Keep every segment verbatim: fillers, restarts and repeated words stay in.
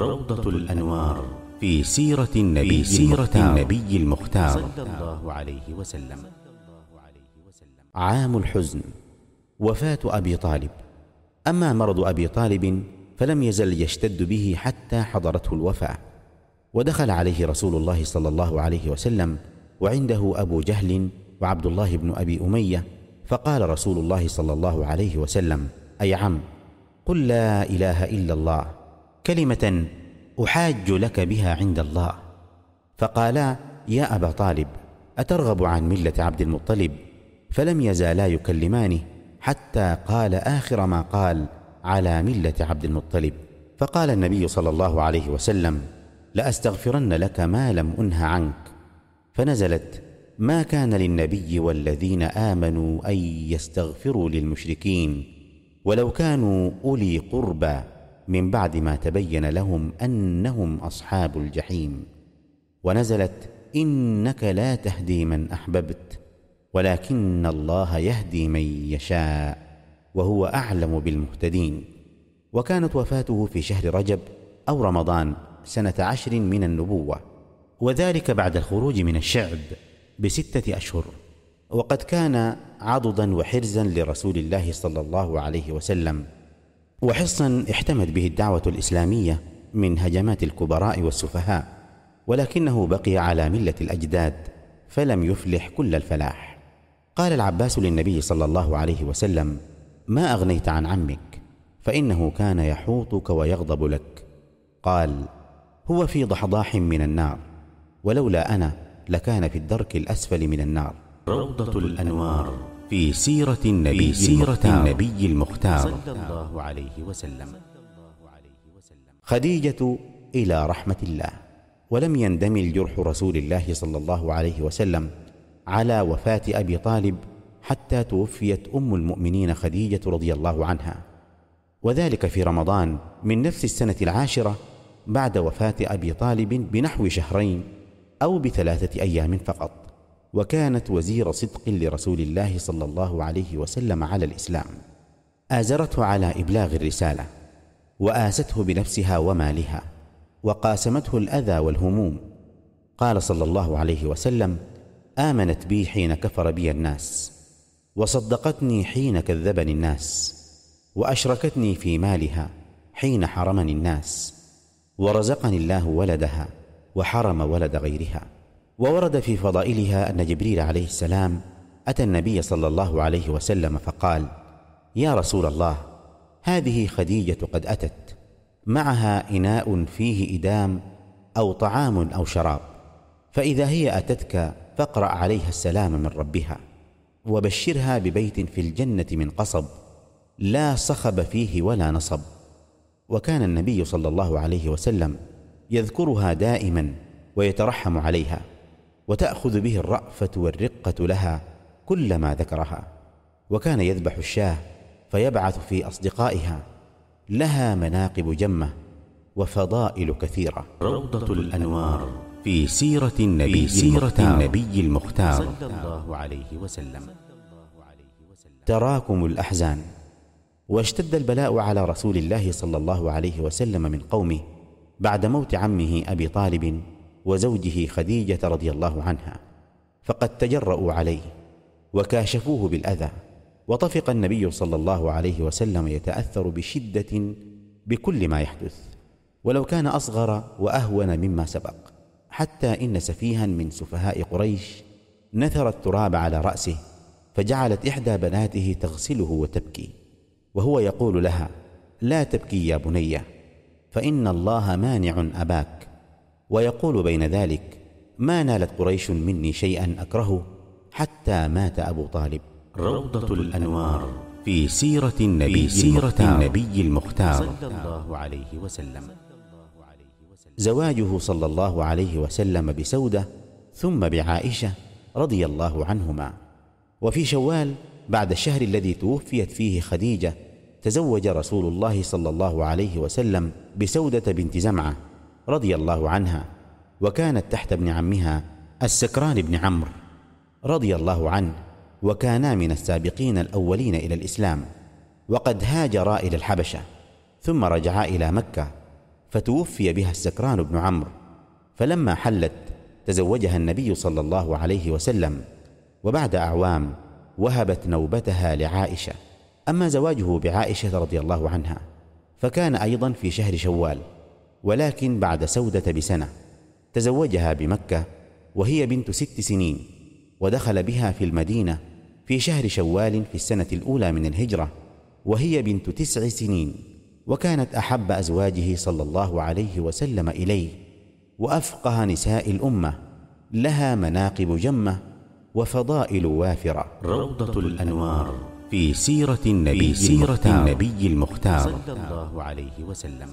روضة الأنوار في سيرة النبي, سيرة النبي المختار صلى الله عليه وسلم. عام الحزن، وفاة أبي طالب. أما مرض أبي طالب فلم يزل يشتد به حتى حضرته الوفاة، ودخل عليه رسول الله صلى الله عليه وسلم وعنده أبو جهل وعبد الله بن أبي أمية، فقال رسول الله صلى الله عليه وسلم: أي عم، قل لا إله إلا الله، كلمة أحاج لك بها عند الله. فقالا: يا أبا طالب، أترغب عن ملة عبد المطلب؟ فلم يزالا يكلمانه حتى قال آخر ما قال: على ملة عبد المطلب. فقال النبي صلى الله عليه وسلم: لأستغفرن لك ما لم أنه عنك. فنزلت: ما كان للنبي والذين آمنوا أن يستغفروا للمشركين ولو كانوا أولي قربى من بعد ما تبين لهم أنهم أصحاب الجحيم. ونزلت: إنك لا تهدي من أحببت ولكن الله يهدي من يشاء وهو أعلم بالمهتدين. وكانت وفاته في شهر رجب أو رمضان سنة عشر من النبوة، وذلك بعد الخروج من الشعب بستة أشهر. وقد كان عضدا وحرزا لرسول الله صلى الله عليه وسلم، وحصنا احتمت به الدعوة الإسلامية من هجمات الكبراء والسفهاء، ولكنه بقي على ملة الأجداد فلم يفلح كل الفلاح. قال العباس للنبي صلى الله عليه وسلم: ما أغنيت عن عمك، فإنه كان يحوطك ويغضب لك. قال: هو في ضحضاح من النار، ولولا أنا لكان في الدرك الأسفل من النار. روضة الأنوار في سيرة النبي, سيرة النبي المختار صلى الله عليه وسلم. خديجة إلى رحمة الله. ولم يندمل جرح رسول الله صلى الله عليه وسلم على وفاة أبي طالب حتى توفيت أم المؤمنين خديجة رضي الله عنها، وذلك في رمضان من نفس السنة العاشرة بعد وفاة أبي طالب بنحو شهرين أو بثلاثة أيام فقط. وكانت وزير صدق لرسول الله صلى الله عليه وسلم على الإسلام، آزرته على إبلاغ الرسالة، وآسته بنفسها ومالها، وقاسمته الأذى والهموم. قال صلى الله عليه وسلم: آمنت بي حين كفر بي الناس، وصدقتني حين كذبني الناس، وأشركتني في مالها حين حرمني الناس، ورزقني الله ولدها وحرم ولد غيرها. وورد في فضائلها أن جبريل عليه السلام أتى النبي صلى الله عليه وسلم فقال: يا رسول الله، هذه خديجة قد أتت، معها إناء فيه إدام أو طعام أو شراب، فإذا هي أتتك فاقرأ عليها السلام من ربها، وبشرها ببيت في الجنة من قصب لا صخب فيه ولا نصب. وكان النبي صلى الله عليه وسلم يذكرها دائما ويترحم عليها، وتأخذ به الرأفة والرقة لها كلما ذكرها. وكان يذبح الشاه فيبعث في أصدقائها، لها مناقب جمة وفضائل كثيرة. روضة الأنوار في سيرة النبي, سيرة النبي المختار صلى الله عليه وسلم. تراكم الأحزان. واشتد البلاء على رسول الله صلى الله عليه وسلم من قومه بعد موت عمه أبي طالب وزوجه خديجة رضي الله عنها، فقد تجرؤوا عليه وكاشفوه بالأذى، وطفق النبي صلى الله عليه وسلم يتأثر بشدة بكل ما يحدث، ولو كان أصغر وأهون مما سبق، حتى إن سفيها من سفهاء قريش نثر التراب على رأسه، فجعلت إحدى بناته تغسله وتبكي، وهو يقول لها: لا تبكي يا بنية، فإن الله مانع أباك. ويقول بين ذلك: ما نالت قريش مني شيئا أكرهه حتى مات أبو طالب. روضة الأنوار في سيرة النبي, سيرة النبي المختار صلى الله عليه وسلم. زواجه صلى الله عليه وسلم بسودة ثم بعائشة رضي الله عنهما. وفي شوال بعد الشهر الذي توفيت فيه خديجة تزوج رسول الله صلى الله عليه وسلم بسودة بنت زمعة رضي الله عنها، وكانت تحت ابن عمها السكران بن عمرو رضي الله عنه، وكانا من السابقين الأولين إلى الإسلام، وقد هاجرا إلى الحبشة ثم رجعا إلى مكة، فتوفي بها السكران بن عمرو، فلما حلت تزوجها النبي صلى الله عليه وسلم، وبعد أعوام وهبت نوبتها لعائشة. أما زواجه بعائشة رضي الله عنها فكان أيضا في شهر شوال، ولكن بعد سودة بسنة. تزوجها بمكة وهي بنت ست سنين، ودخل بها في المدينة في شهر شوال في السنة الأولى من الهجرة وهي بنت تسع سنين، وكانت أحب أزواجه صلى الله عليه وسلم إليه، وأفقه نساء الأمة، لها مناقب جمة وفضائل وافرة. روضة الأنوار في سيرة النبي, سيرة النبي المختار صلى الله عليه وسلم.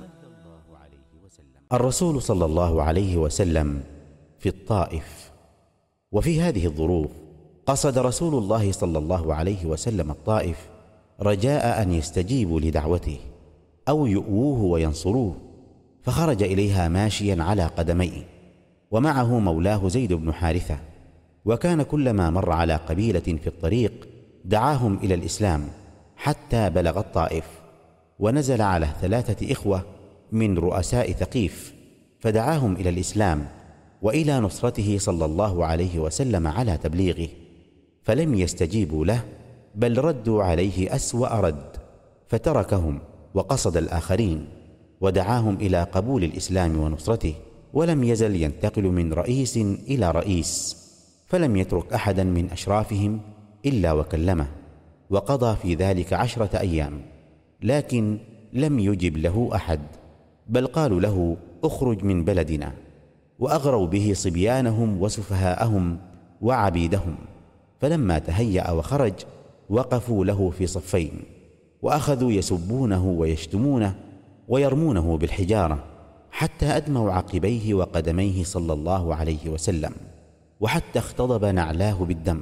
الرسول صلى الله عليه وسلم في الطائف، وفي هذه الظروف قصد رسول الله صلى الله عليه وسلم الطائف رجاء أن يستجيبوا لدعوته أو يؤووه وينصروه، فخرج إليها ماشيا على قدميه، ومعه مولاه زيد بن حارثة، وكان كلما مر على قبيلة في الطريق دعاهم إلى الإسلام حتى بلغ الطائف، ونزل على ثلاثة إخوة من رؤساء ثقيف فدعاهم إلى الإسلام وإلى نصرته صلى الله عليه وسلم على تبليغه، فلم يستجيبوا له، بل ردوا عليه أسوأ رد، فتركهم وقصد الآخرين ودعاهم إلى قبول الإسلام ونصرته، ولم يزل ينتقل من رئيس إلى رئيس، فلم يترك أحدا من أشرافهم إلا وكلمه، وقضى في ذلك عشرة أيام، لكن لم يجب له أحد، بل قالوا له اخرج من بلدنا، وأغروا به صبيانهم وسفهاءهم وعبيدهم. فلما تهيأ وخرج وقفوا له في صفين، وأخذوا يسبونه ويشتمونه ويرمونه بالحجارة، حتى أدموا عقبيه وقدميه صلى الله عليه وسلم، وحتى اختضب نعلاه بالدم.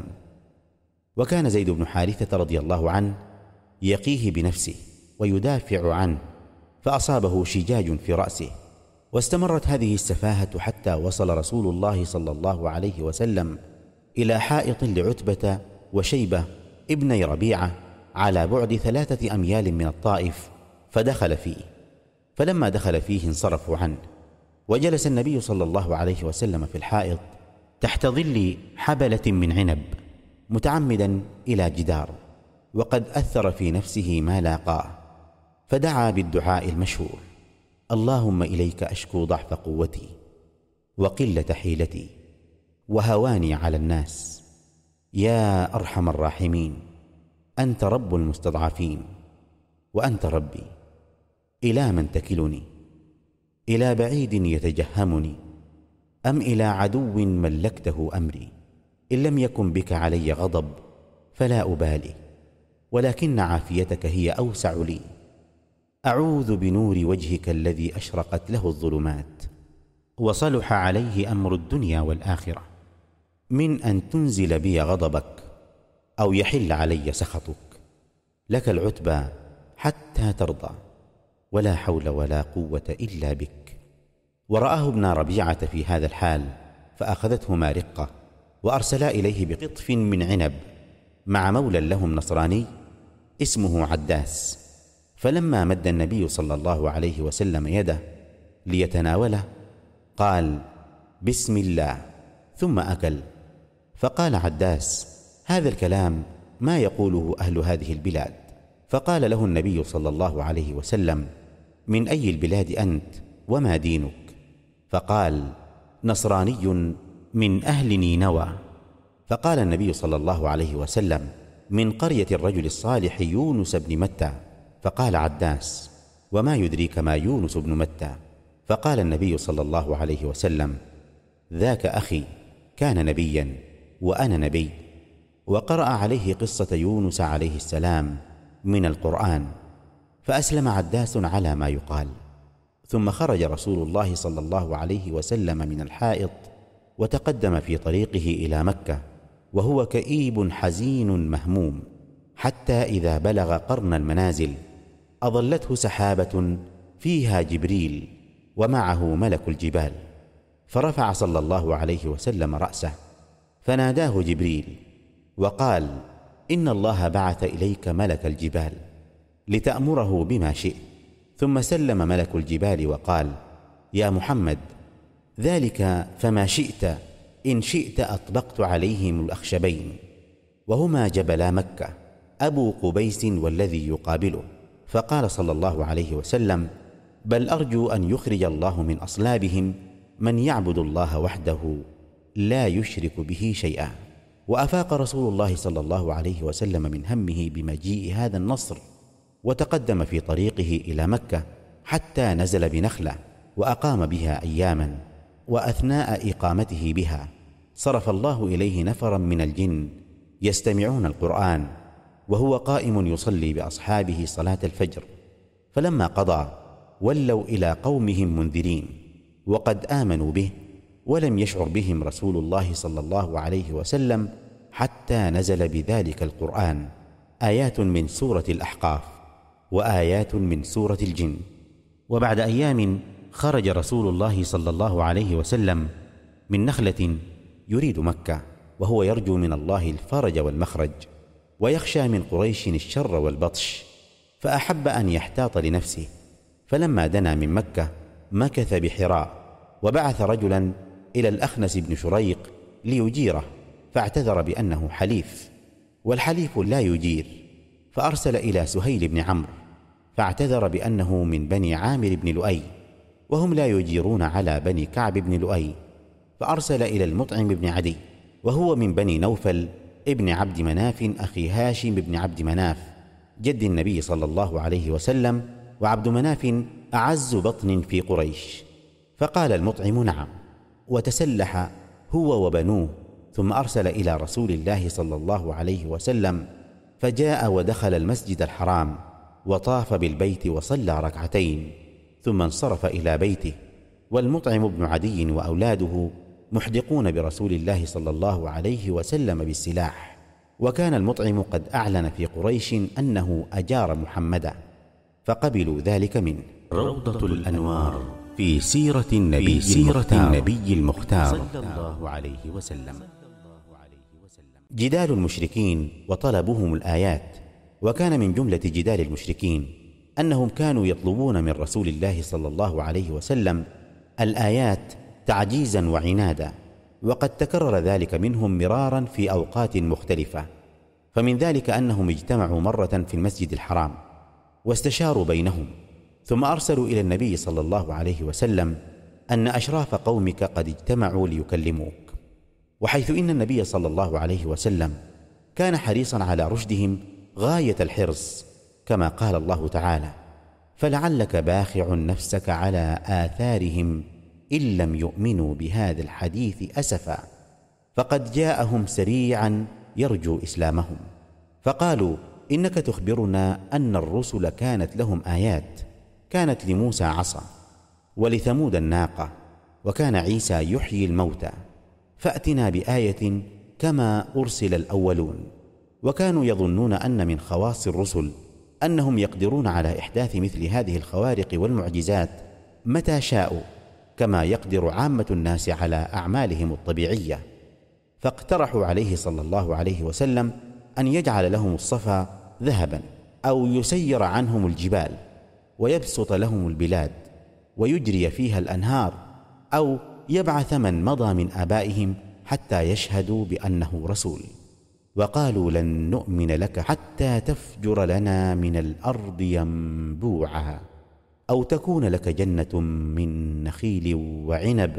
وكان زيد بن حارثة رضي الله عنه يقيه بنفسه ويدافع عنه، فأصابه شجاج في رأسه. واستمرت هذه السفاهة حتى وصل رسول الله صلى الله عليه وسلم إلى حائط لعتبة وشيبة ابني ربيعة على بعد ثلاثة أميال من الطائف، فدخل فيه. فلما دخل فيه انصرفوا عنه، وجلس النبي صلى الله عليه وسلم في الحائط تحت ظل حبلة من عنب، متعمدا إلى جدار، وقد أثر في نفسه ما لاقاه، فدعا بالدعاء المشهور: اللهم إليك أشكو ضعف قوتي وقلة حيلتي وهواني على الناس، يا أرحم الراحمين، أنت رب المستضعفين وأنت ربي، إلى من تكلني؟ إلى بعيد يتجهمني أم إلى عدو ملكته أمري؟ إن لم يكن بك علي غضب فلا أبالي، ولكن عافيتك هي أوسع لي. أعوذ بنور وجهك الذي أشرقت له الظلمات وصلح عليه أمر الدنيا والآخرة، من أن تنزل بي غضبك أو يحل علي سخطك. لك العتبى حتى ترضى، ولا حول ولا قوة إلا بك. ورآه ابن ربيعة في هذا الحال، فأخذته مارقة، وأرسلا إليه بقطف من عنب مع مولى لهم نصراني اسمه عداس. فلما مد النبي صلى الله عليه وسلم يده ليتناوله قال: بسم الله، ثم أكل. فقال عداس: هذا الكلام ما يقوله أهل هذه البلاد. فقال له النبي صلى الله عليه وسلم: من أي البلاد أنت وما دينك؟ فقال: نصراني من أهل نينوى. فقال النبي صلى الله عليه وسلم: من قرية الرجل الصالح يونس بن متى. فقال عداس: وما يدريك ما يونس بن متى؟ فقال النبي صلى الله عليه وسلم: ذاك أخي كان نبيا وأنا نبي. وقرأ عليه قصة يونس عليه السلام من القرآن، فأسلم عداس على ما يقال. ثم خرج رسول الله صلى الله عليه وسلم من الحائط، وتقدم في طريقه إلى مكة وهو كئيب حزين مهموم، حتى إذا بلغ قرن المنازل أظلته سحابة فيها جبريل ومعه ملك الجبال، فرفع صلى الله عليه وسلم رأسه فناداه جبريل وقال: إن الله بعث إليك ملك الجبال لتأمره بما شئت. ثم سلم ملك الجبال وقال: يا محمد ذلك فما شئت إن شئت أطبقت عليهم الأخشبين، وهما جبلا مكة أبو قبيس والذي يقابله. فقال صلى الله عليه وسلم: بل أرجو أن يخرج الله من أصلابهم من يعبد الله وحده لا يشرك به شيئا. وأفاق رسول الله صلى الله عليه وسلم من همه بمجيء هذا النصر، وتقدم في طريقه إلى مكة حتى نزل بنخلة وأقام بها أياما. وأثناء إقامته بها صرف الله إليه نفرا من الجن يستمعون القرآن وهو قائم يصلي بأصحابه صلاة الفجر، فلما قضى ولوا إلى قومهم منذرين، وقد آمنوا به، ولم يشعر بهم رسول الله صلى الله عليه وسلم حتى نزل بذلك القرآن آيات من سورة الأحقاف وآيات من سورة الجن. وبعد أيام خرج رسول الله صلى الله عليه وسلم من نخلة يريد مكة، وهو يرجو من الله الفرج والمخرج، ويخشى من قريش الشر والبطش، فأحب أن يحتاط لنفسه. فلما دنا من مكة مكث بحراء، وبعث رجلا إلى الأخنس بن شريق ليجيره، فاعتذر بأنه حليف، والحليف لا يجير، فأرسل إلى سهيل بن عمرو فاعتذر بأنه من بني عامر بن لؤي، وهم لا يجيرون على بني كعب بن لؤي، فأرسل إلى المطعم بن عدي وهو من بني نوفل ابن عبد مناف أخي هاشم بن عبد مناف جد النبي صلى الله عليه وسلم، وعبد مناف أعز بطن في قريش. فقال المطعم نعم، وتسلح هو وبنوه، ثم أرسل إلى رسول الله صلى الله عليه وسلم، فجاء ودخل المسجد الحرام وطاف بالبيت وصلى ركعتين، ثم انصرف إلى بيته، والمطعم بن عدي وأولاده محدقون برسول الله صلى الله عليه وسلم بالسلاح. وكان المطعم قد أعلن في قريش أنه أجار محمدا، فقبلوا ذلك منه. روضة الأنوار في سيرة النبي, في سيرة النبي المختار صلى الله عليه وسلم. جدال المشركين وطلبهم الآيات. وكان من جملة جدال المشركين أنهم كانوا يطلبون من رسول الله صلى الله عليه وسلم الآيات تعجيزا وعنادا، وقد تكرر ذلك منهم مرارا في أوقات مختلفة. فمن ذلك أنهم اجتمعوا مرة في المسجد الحرام واستشاروا بينهم، ثم أرسلوا إلى النبي صلى الله عليه وسلم أن أشراف قومك قد اجتمعوا ليكلموك. وحيث إن النبي صلى الله عليه وسلم كان حريصا على رشدهم غاية الحرص، كما قال الله تعالى: فلعلك باخع نفسك على آثارهم إن لم يؤمنوا بهذا الحديث أسفا، فقد جاءهم سريعا يرجو إسلامهم. فقالوا: إنك تخبرنا أن الرسل كانت لهم آيات، كانت لموسى عصا، ولثمود الناقة، وكان عيسى يحيي الموتى، فأتنا بآية كما أرسل الأولون. وكانوا يظنون أن من خواص الرسل أنهم يقدرون على إحداث مثل هذه الخوارق والمعجزات متى شاءوا، كما يقدر عامة الناس على أعمالهم الطبيعية. فاقترحوا عليه صلى الله عليه وسلم أن يجعل لهم الصفا ذهبا، أو يسير عنهم الجبال ويبسط لهم البلاد ويجري فيها الأنهار، أو يبعث من مضى من آبائهم حتى يشهدوا بأنه رسول. وقالوا: لن نؤمن لك حتى تفجر لنا من الأرض ينبوعا، أو تكون لك جنة من نخيل وعنب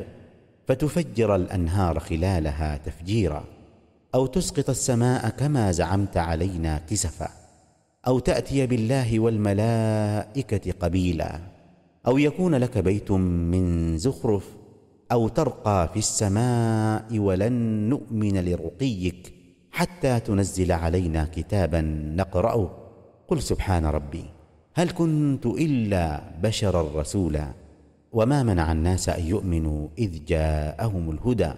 فتفجر الأنهار خلالها تفجيرا، أو تسقط السماء كما زعمت علينا كسفا، أو تأتي بالله والملائكة قبيلا، أو يكون لك بيت من زخرف، أو ترقى في السماء ولن نؤمن لرقيك حتى تنزل علينا كتابا نقرأه. قل سبحان ربي هل كنت إلا بشرا رسولا، وما منع الناس أن يؤمنوا إذ جاءهم الهدى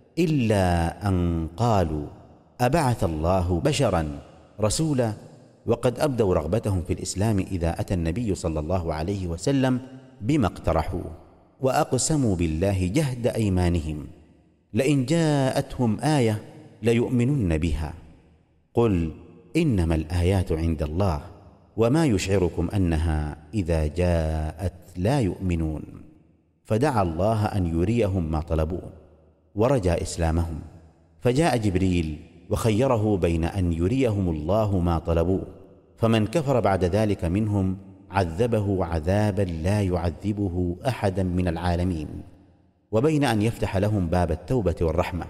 إلا أن قالوا أبعث الله بشرا رسولا. وقد أبدوا رغبتهم في الإسلام إذا أتى النبي صلى الله عليه وسلم بما اقترحوه، وأقسموا بالله جهد أيمانهم لئن جاءتهم آية ليؤمنن بها. قل إنما الآيات عند الله وما يشعركم أنها إذا جاءت لا يؤمنون. فدعا الله أن يريهم ما طلبوه ورجى إسلامهم، فجاء جبريل وخيره بين أن يريهم الله ما طلبوه، فمن كفر بعد ذلك منهم عذبه عذابا لا يعذبه أحدا من العالمين، وبين أن يفتح لهم باب التوبة والرحمة،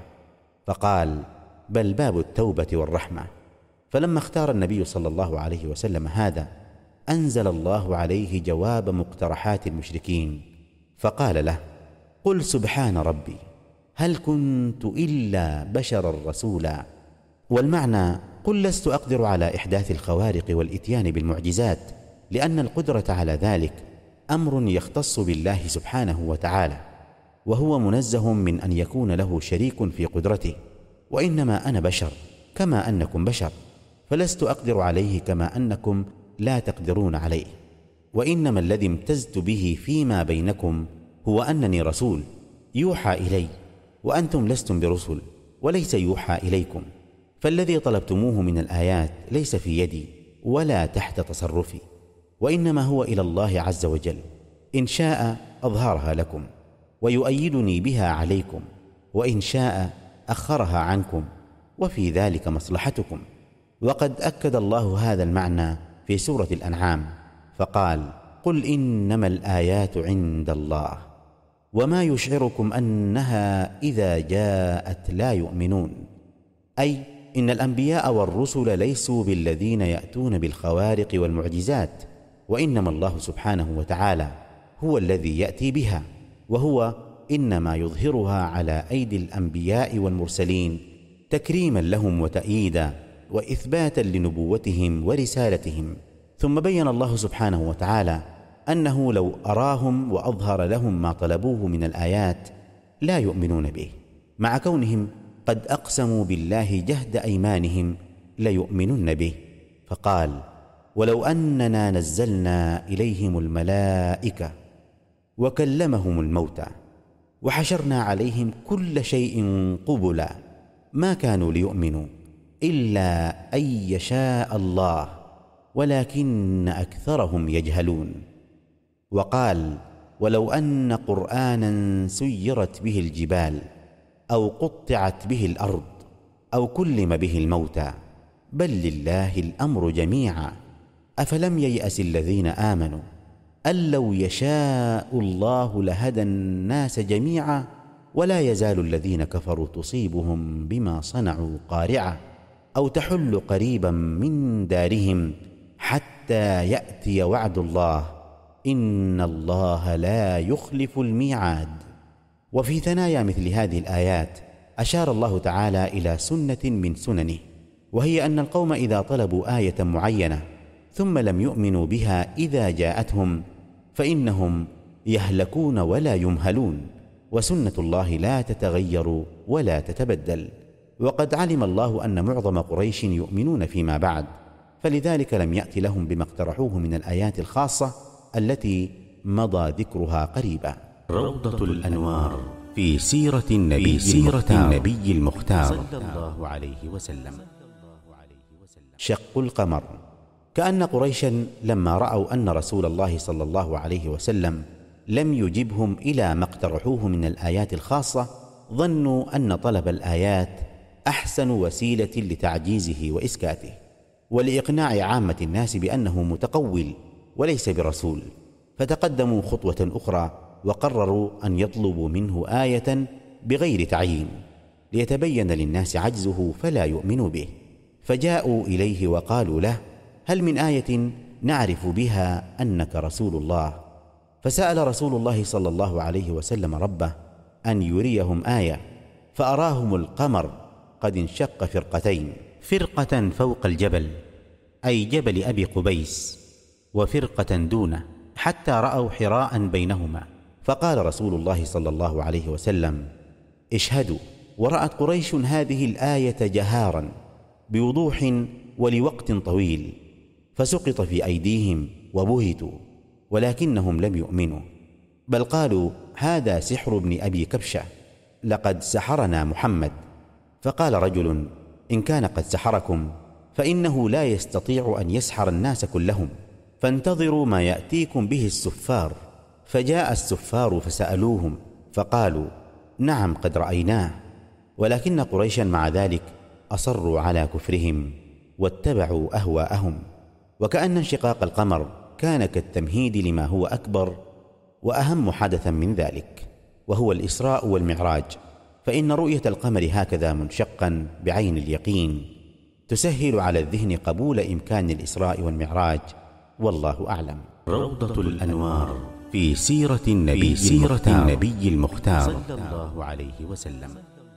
فقال: بل باب التوبة والرحمة. فلما اختار النبي صلى الله عليه وسلم هذا، أنزل الله عليه جواب مقترحات المشركين، فقال له: قل سبحان ربي هل كنت إلا بشرا رسولا. والمعنى: قل لست أقدر على إحداث الخوارق والإتيان بالمعجزات، لأن القدرة على ذلك أمر يختص بالله سبحانه وتعالى، وهو منزه من أن يكون له شريك في قدرته، وإنما أنا بشر كما أنكم بشر، فلست أقدر عليه كما أنكم لا تقدرون عليه، وإنما الذي امتزت به فيما بينكم هو أنني رسول يوحى إلي، وأنتم لستم برسل وليس يوحى إليكم، فالذي طلبتموه من الآيات ليس في يدي ولا تحت تصرفي، وإنما هو إلى الله عز وجل، إن شاء أظهرها لكم ويؤيدني بها عليكم، وإن شاء أخرها عنكم، وفي ذلك مصلحتكم. وقد أكد الله هذا المعنى في سورة الأنعام فقال: قل إنما الآيات عند الله وما يشعركم أنها إذا جاءت لا يؤمنون، أي إن الأنبياء والرسل ليسوا بالذين يأتون بالخوارق والمعجزات، وإنما الله سبحانه وتعالى هو الذي يأتي بها، وهو إنما يظهرها على أيدي الأنبياء والمرسلين تكريما لهم وتأييدا وإثباتا لنبوتهم ورسالتهم. ثم بين الله سبحانه وتعالى أنه لو أراهم وأظهر لهم ما طلبوه من الآيات لا يؤمنون به، مع كونهم قد أقسموا بالله جهد أيمانهم ليؤمنن به، فقال: ولو أننا نزلنا إليهم الملائكة وكلمهم الموتى وحشرنا عليهم كل شيء قبلا ما كانوا ليؤمنوا إلا أن يشاء الله ولكن أكثرهم يجهلون. وقال: ولو أن قرآنا سيرت به الجبال أو قطعت به الأرض أو كلم به الموتى بل لله الأمر جميعا أفلم ييأس الذين آمنوا أن لو يشاء الله لهدى الناس جميعا ولا يزال الذين كفروا تصيبهم بما صنعوا قارعة أو تحل قريبا من دارهم حتى يأتي وعد الله إن الله لا يخلف الميعاد. وفي ثنايا مثل هذه الآيات أشار الله تعالى إلى سنة من سننه، وهي أن القوم إذا طلبوا آية معينة ثم لم يؤمنوا بها إذا جاءتهم فإنهم يهلكون ولا يمهلون، وسنة الله لا تتغير ولا تتبدل. وقد علم الله أن معظم قريش يؤمنون فيما بعد، فلذلك لم يأت لهم بما اقترحوه من الآيات الخاصة التي مضى ذكرها قريبا. روضة الأنوار في سيرة النبي, في سيرة النبي المختار صلى الله عليه وسلم. شق القمر. كأن قريشا لما رأوا أن رسول الله صلى الله عليه وسلم لم يجبهم إلى ما اقترحوه من الآيات الخاصة ظنوا أن طلب الآيات أحسن وسيلة لتعجيزه وإسكاته ولإقناع عامة الناس بأنه متقول وليس برسول، فتقدموا خطوة أخرى وقرروا أن يطلبوا منه آية بغير تعيين ليتبين للناس عجزه فلا يؤمنوا به، فجاءوا إليه وقالوا له: هل من آية نعرف بها أنك رسول الله؟ فسأل رسول الله صلى الله عليه وسلم ربه أن يريهم آية، فأراهم القمر قد انشق فرقتين، فرقة فوق الجبل أي جبل أبي قبيس، وفرقة دونه، حتى رأوا حراء بينهما، فقال رسول الله صلى الله عليه وسلم: اشهدوا. ورأت قريش هذه الآية جهارا بوضوح ولوقت طويل، فسقط في أيديهم وبهتوا، ولكنهم لم يؤمنوا، بل قالوا: هذا سحر ابن أبي كبشة، لقد سحرنا محمد. فقال رجل: إن كان قد سحركم فإنه لا يستطيع أن يسحر الناس كلهم، فانتظروا ما يأتيكم به السفار، فجاء السفار فسألوهم فقالوا: نعم قد رأيناه، ولكن قريشا مع ذلك أصروا على كفرهم واتبعوا أهواءهم. وكأن انشقاق القمر كان كالتمهيد لما هو أكبر وأهم حدثا من ذلك، وهو الإسراء والمعراج. فإن رؤية القمر هكذا منشقا بعين اليقين تسهل على الذهن قبول إمكان الإسراء والمعراج، والله أعلم. روضة الأنوار في سيرة النبي, سيرة النبي المختار صلى الله عليه وسلم.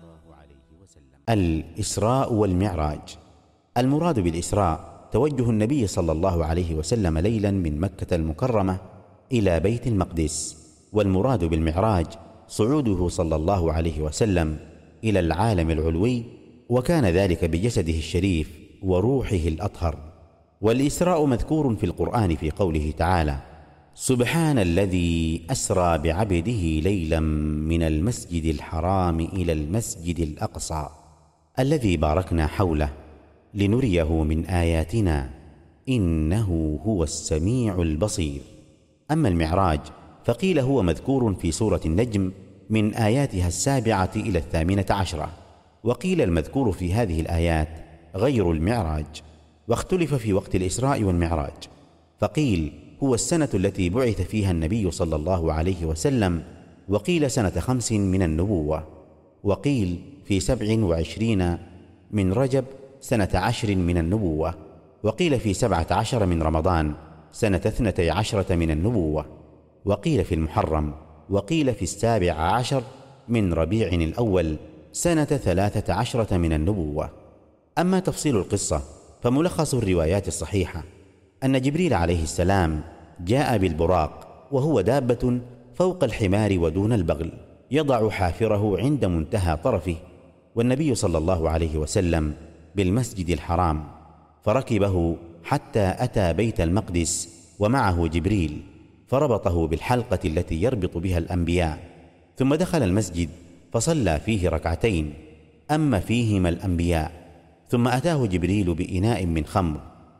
الإسراء والمعراج. المراد بالإسراء توجه النبي صلى الله عليه وسلم ليلا من مكة المكرمة إلى بيت المقدس، والمراد بالمعراج صعوده صلى الله عليه وسلم إلى العالم العلوي، وكان ذلك بجسده الشريف وروحه الأطهر. والإسراء مذكور في القرآن في قوله تعالى: سبحان الذي أسرى بعبده ليلا من المسجد الحرام إلى المسجد الأقصى الذي باركنا حوله لنريه من آياتنا إنه هو السميع البصير. أما المعراج فقيل هو مذكور في سورة النجم من آياتها السابعة إلى الثامنة عشرة، وقيل المذكور في هذه الآيات غير المعراج. واختلف في وقت الإسراء والمعراج، فقيل هو السنة التي بعث فيها النبي صلى الله عليه وسلم، وقيل سنة خمس من النبوة، وقيل في سبع وعشرين من رجب سنة عشر من النبوة، وقيل في سبعة عشر من رمضان سنة اثنتي عشرة من النبوة، وقيل في المحرم، وقيل في السابع عشر من ربيع الأول سنة ثلاثة عشرة من النبوة. أما تفصيل القصة فملخص الروايات الصحيحة أن جبريل عليه السلام جاء بالبراق، وهو دابة فوق الحمار ودون البغل، يضع حافره عند منتهى طرفه، والنبي صلى الله عليه وسلم بالمسجد الحرام، فركبه حتى أتى بيت المقدس ومعه جبريل، فربطه بالحلقة التي يربط بها الأنبياء، ثم دخل المسجد فصلى فيه ركعتين أما فيهما الأنبياء، ثم أتاه جبريل بإناء من خمر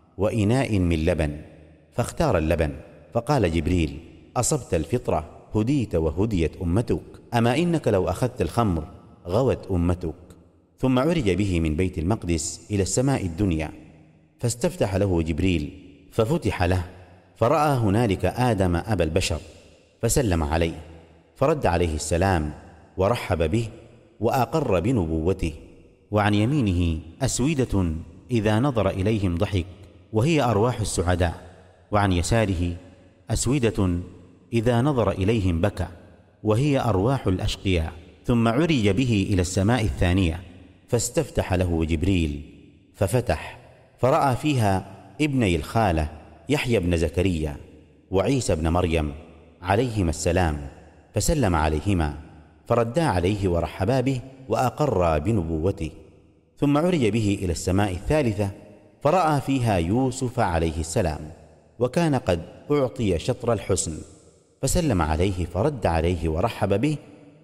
وإناء من لبن، فاختار اللبن، فقال جبريل: أصبت الفطرة، هديت وهديت أمتك، أما إنك لو أخذت الخمر غوت أمتك. ثم عرج به من بيت المقدس إلى السماء الدنيا، فاستفتح له جبريل ففتح له، فرأى هنالك آدم أبا البشر، فسلم عليه، فرد عليه السلام ورحب به وأقر بنبوته. وعن يمينه أسودة إذا نظر إليهم ضحك وهي أرواح السعداء، وعن يساره أسودة إذا نظر إليهم بكى وهي أرواح الأشقياء. ثم عرج به إلى السماء الثانية، فاستفتح له جبريل ففتح، فرأى فيها ابني الخالة يحيى بن زكريا وعيسى بن مريم عليهما السلام، فسلم عليهما، فردا عليه ورحبا به وأقرا بنبوته. ثم عرج به إلى السماء الثالثة، فرأى فيها يوسف عليه السلام، وكان قد أعطي شطر الحسن، فسلم عليه، فرد عليه ورحب به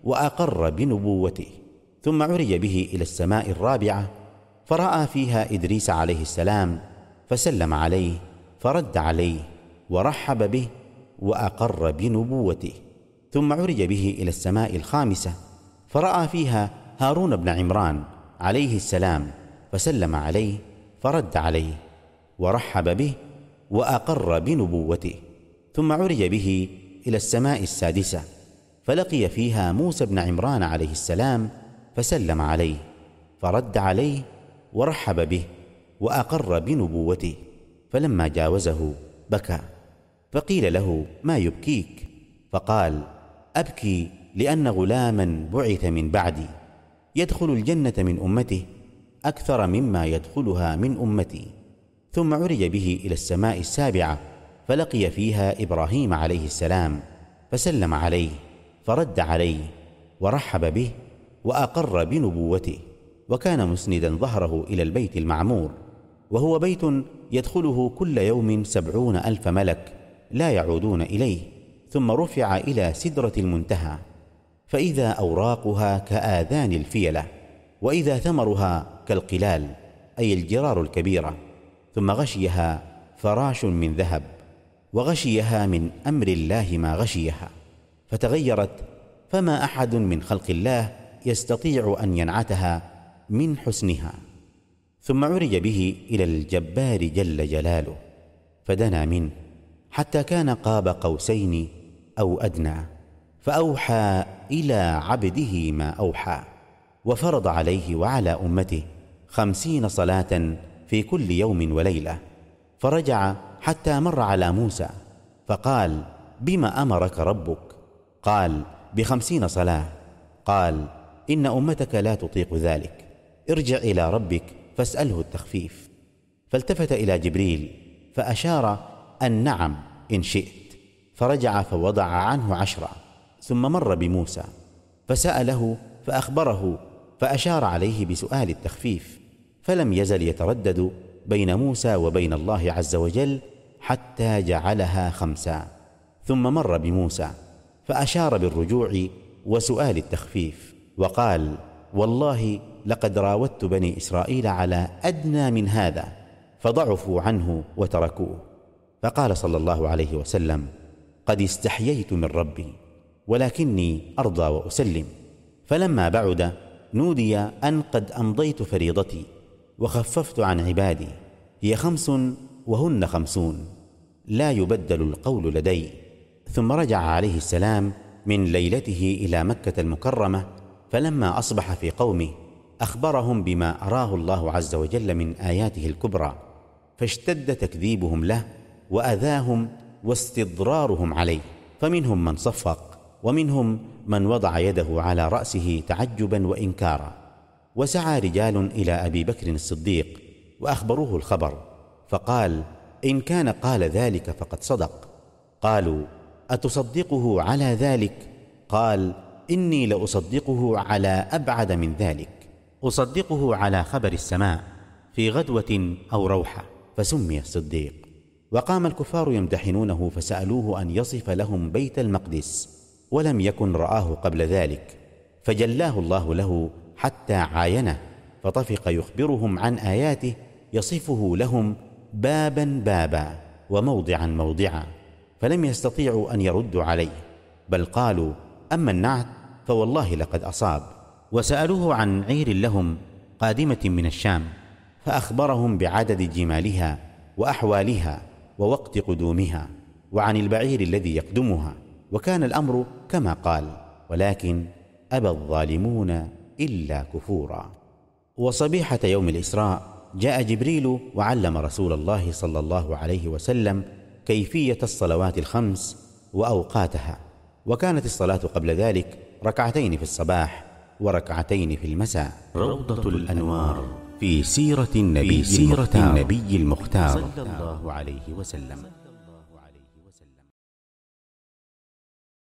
وأقر بنبوته. ثم عرج به إلى السماء الرابعة، فرأى فيها إدريس عليه السلام، فسلم عليه، فرد عليه ورحب به وأقر بنبوته. ثم عرج به إلى السماء الخامسة، فرأى فيها هارون بن عمران عليه السلام، فسلم عليه، فرد عليه ورحب به وأقر بنبوته. ثم عرج به إلى السماء السادسة، فلقي فيها موسى بن عمران عليه السلام، فسلم عليه، فرد عليه ورحب به وأقر بنبوته. فلما جاوزه بكى، فقيل له: ما يبكيك؟ فقال: أبكي لأن غلاما بعث من بعدي يدخل الجنة من أمته أكثر مما يدخلها من أمتي. ثم عرج به إلى السماء السابعة، فلقي فيها إبراهيم عليه السلام، فسلم عليه، فرد عليه ورحب به وأقر بنبوته. وكان مسندا ظهره إلى البيت المعمور، وهو بيت يدخله كل يوم سبعون ألف ملك لا يعودون إليه. ثم رفع إلى سدرة المنتهى، فإذا أوراقها كآذان الفيلة، وإذا ثمرها كالقلال، أي الجرار الكبيرة. ثم غشيها فراش من ذهب، وغشيها من أمر الله ما غشيها، فتغيرت، فما أحد من خلق الله يستطيع أن ينعتها من حسنها. ثم عرج به إلى الجبار جل جلاله، فدنا منه حتى كان قاب قوسين أو أدنى، فأوحى إلى عبده ما أوحى، وفرض عليه وعلى أمته خمسين صلاة في كل يوم وليلة. فرجع حتى مر على موسى فقال: بما أمرك ربك؟ قال: بخمسين صلاة. قال: إن أمتك لا تطيق ذلك، ارجع إلى ربك فاسأله التخفيف. فالتفت إلى جبريل فأشار أن نعم إن شئت، فرجع فوضع عنه عشرة. ثم مر بموسى فسأله فأخبره، فأشار عليه بسؤال التخفيف، فلم يزل يتردد بين موسى وبين الله عز وجل حتى جعلها خمسا. ثم مر بموسى فأشار بالرجوع وسؤال التخفيف، وقال: والله لقد راودت بني إسرائيل على أدنى من هذا فضعفوا عنه وتركوه. فقال صلى الله عليه وسلم: قد استحييت من ربي، ولكني أرضى وأسلم. فلما بعد نودي أن قد أمضيت فريضتي وخففت عن عبادي، هي خمس وهن خمسون، لا يبدل القول لدي. ثم رجع عليه السلام من ليلته إلى مكة المكرمة، فلما أصبح في قومه أخبرهم بما أراه الله عز وجل من آياته الكبرى، فاشتد تكذيبهم له وأذاهم واستضرارهم عليه، فمنهم من صفق، ومنهم من وضع يده على رأسه تعجبا وإنكارا. وسعى رجال إلى أبي بكر الصديق وأخبروه الخبر، فقال: إن كان قال ذلك فقد صدق. قالوا: أتصدقه على ذلك؟ قال: إني لأصدقه على أبعد من ذلك، أصدقه على خبر السماء في غدوة أو روحة، فسمي الصديق. وقام الكفار يمتحنونه فسألوه أن يصف لهم بيت المقدس، ولم يكن رآه قبل ذلك، فجلاه الله له حتى عاينه، فطفق يخبرهم عن آياته يصفه لهم بابا بابا وموضعا موضعا، فلم يستطيعوا أن يردوا عليه، بل قالوا: أما النعت فوالله لقد أصاب. وسألوه عن عير لهم قادمة من الشام، فأخبرهم بعدد جمالها وأحوالها ووقت قدومها، وعن البعير الذي يقدمها، وكان الأمر كما قال، ولكن أبى الظالمون إلا كفورا. وصبيحة يوم الإسراء جاء جبريل وعلم رسول الله صلى الله عليه وسلم كيفية الصلوات الخمس وأوقاتها. وكانت الصلاة قبل ذلك ركعتين في الصباح وركعتين في المساء. روضة الأنوار في سيرة النبي, في سيرة النبي المختار صلى الله عليه وسلم.